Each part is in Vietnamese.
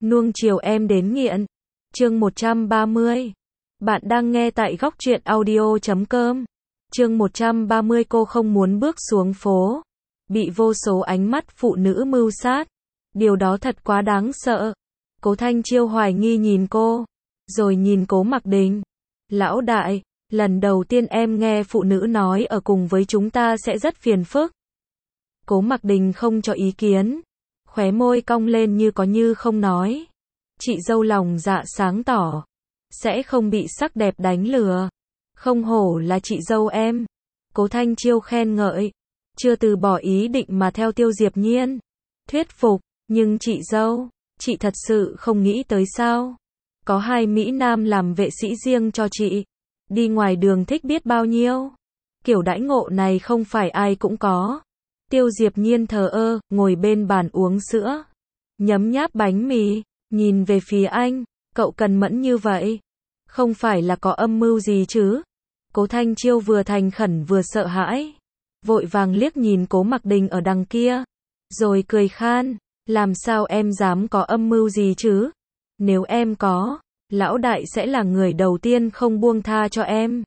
Nuông chiều em đến nghiện. Chương 130. Bạn đang nghe tại góc truyện audio.com. Chương 130. Cô không muốn bước xuống phố, bị vô số ánh mắt phụ nữ mưu sát. Điều đó thật quá đáng sợ. Cố Thanh Chiêu hoài nghi nhìn cô, rồi nhìn Cố Mặc Đình. Lão đại, lần đầu tiên em nghe phụ nữ nói ở cùng với chúng ta sẽ rất phiền phức. Cố Mặc Đình không cho ý kiến, khóe môi cong lên như có như không nói. Chị dâu lòng dạ sáng tỏ, sẽ không bị sắc đẹp đánh lừa. Không hổ là chị dâu em. Cố Thanh Chiêu khen ngợi, chưa từ bỏ ý định mà theo Tiêu Diệp Nhiên. Thuyết phục, nhưng chị dâu, chị thật sự không nghĩ tới sao? Có hai Mỹ Nam làm vệ sĩ riêng cho chị. Đi ngoài đường thích biết bao nhiêu. Kiểu đãi ngộ này không phải ai cũng có. Tiêu Diệp Nhiên thờ ơ, ngồi bên bàn uống sữa, nhấm nháp bánh mì, nhìn về phía anh. Cậu cần mẫn như vậy, không phải là có âm mưu gì chứ? Cố Thanh Chiêu vừa thành khẩn vừa sợ hãi, vội vàng liếc nhìn Cố Mặc Đình ở đằng kia, rồi cười khan, làm sao em dám có âm mưu gì chứ? Nếu em có, lão đại sẽ là người đầu tiên không buông tha cho em.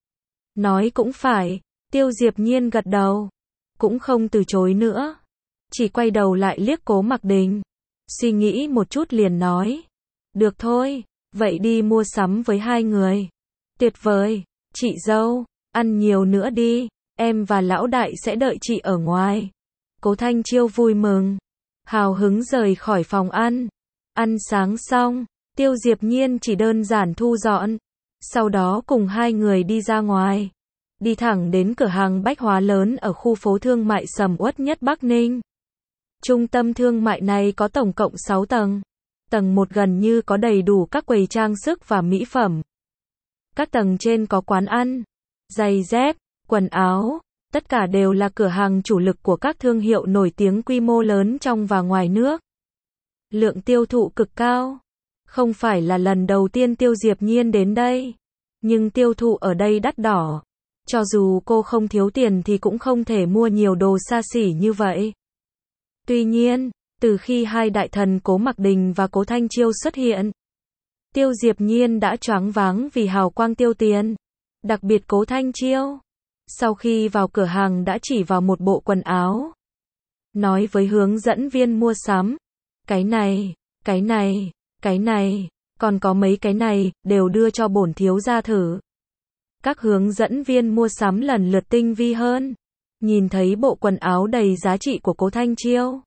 Nói cũng phải, Tiêu Diệp Nhiên gật đầu, cũng không từ chối nữa, chỉ quay đầu lại liếc Cố Mặc Đình, suy nghĩ một chút liền nói, được thôi, vậy đi mua sắm với hai người. Tuyệt vời, chị dâu, ăn nhiều nữa đi, em và lão đại sẽ đợi chị ở ngoài. Cố Thanh Chiêu vui mừng, hào hứng rời khỏi phòng ăn. Ăn sáng xong, Tiêu Diệp Nhiên chỉ đơn giản thu dọn, sau đó cùng hai người đi ra ngoài, đi thẳng đến cửa hàng bách hóa lớn ở khu phố thương mại sầm uất nhất Bắc Ninh. Trung tâm thương mại này có tổng cộng 6 tầng. Tầng 1 gần như có đầy đủ các quầy trang sức và mỹ phẩm. Các tầng trên có quán ăn, giày dép, quần áo, tất cả đều là cửa hàng chủ lực của các thương hiệu nổi tiếng quy mô lớn trong và ngoài nước. Lượng tiêu thụ cực cao. Không phải là lần đầu tiên Tiêu Diệp Nhiên đến đây, nhưng tiêu thụ ở đây đắt đỏ. Cho dù cô không thiếu tiền thì cũng không thể mua nhiều đồ xa xỉ như vậy. Tuy nhiên, từ khi hai đại thần Cố Mặc Đình và Cố Thanh Chiêu xuất hiện, Tiêu Diệp Nhiên đã choáng váng vì hào quang tiêu tiền. Đặc biệt Cố Thanh Chiêu, sau khi vào cửa hàng đã chỉ vào một bộ quần áo, nói với hướng dẫn viên mua sắm, cái này, cái này, cái này, còn có mấy cái này, đều đưa cho bổn thiếu gia thử. Các hướng dẫn viên mua sắm lần lượt tinh vi hơn, nhìn thấy bộ quần áo đầy giá trị của Cố Thanh Chiêu,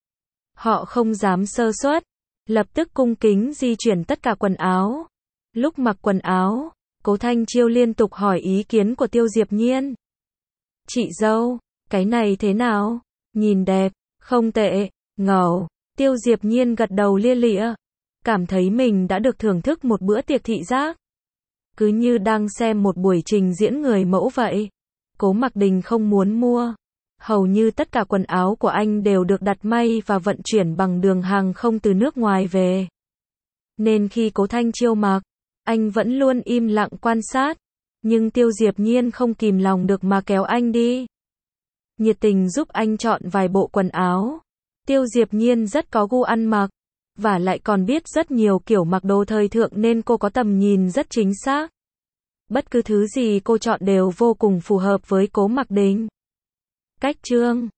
họ không dám sơ suất, lập tức cung kính di chuyển tất cả quần áo. Lúc mặc quần áo, Cố Thanh Chiêu liên tục hỏi ý kiến của Tiêu Diệp Nhiên. Chị dâu, cái này thế nào? Nhìn đẹp, không tệ, ngầu. Tiêu Diệp Nhiên gật đầu lia lịa, cảm thấy mình đã được thưởng thức một bữa tiệc thị giác. Cứ như đang xem một buổi trình diễn người mẫu vậy. Cố Mặc Đình không muốn mua. Hầu như tất cả quần áo của anh đều được đặt may và vận chuyển bằng đường hàng không từ nước ngoài về. Nên khi Cố Thanh Chiêu mặc, anh vẫn luôn im lặng quan sát. Nhưng Tiêu Diệp Nhiên không kìm lòng được mà kéo anh đi, nhiệt tình giúp anh chọn vài bộ quần áo. Tiêu Diệp Nhiên rất có gu ăn mặc, và lại còn biết rất nhiều kiểu mặc đồ thời thượng nên cô có tầm nhìn rất chính xác. Bất cứ thứ gì cô chọn đều vô cùng phù hợp với Cố Mặc Đình. Cách chương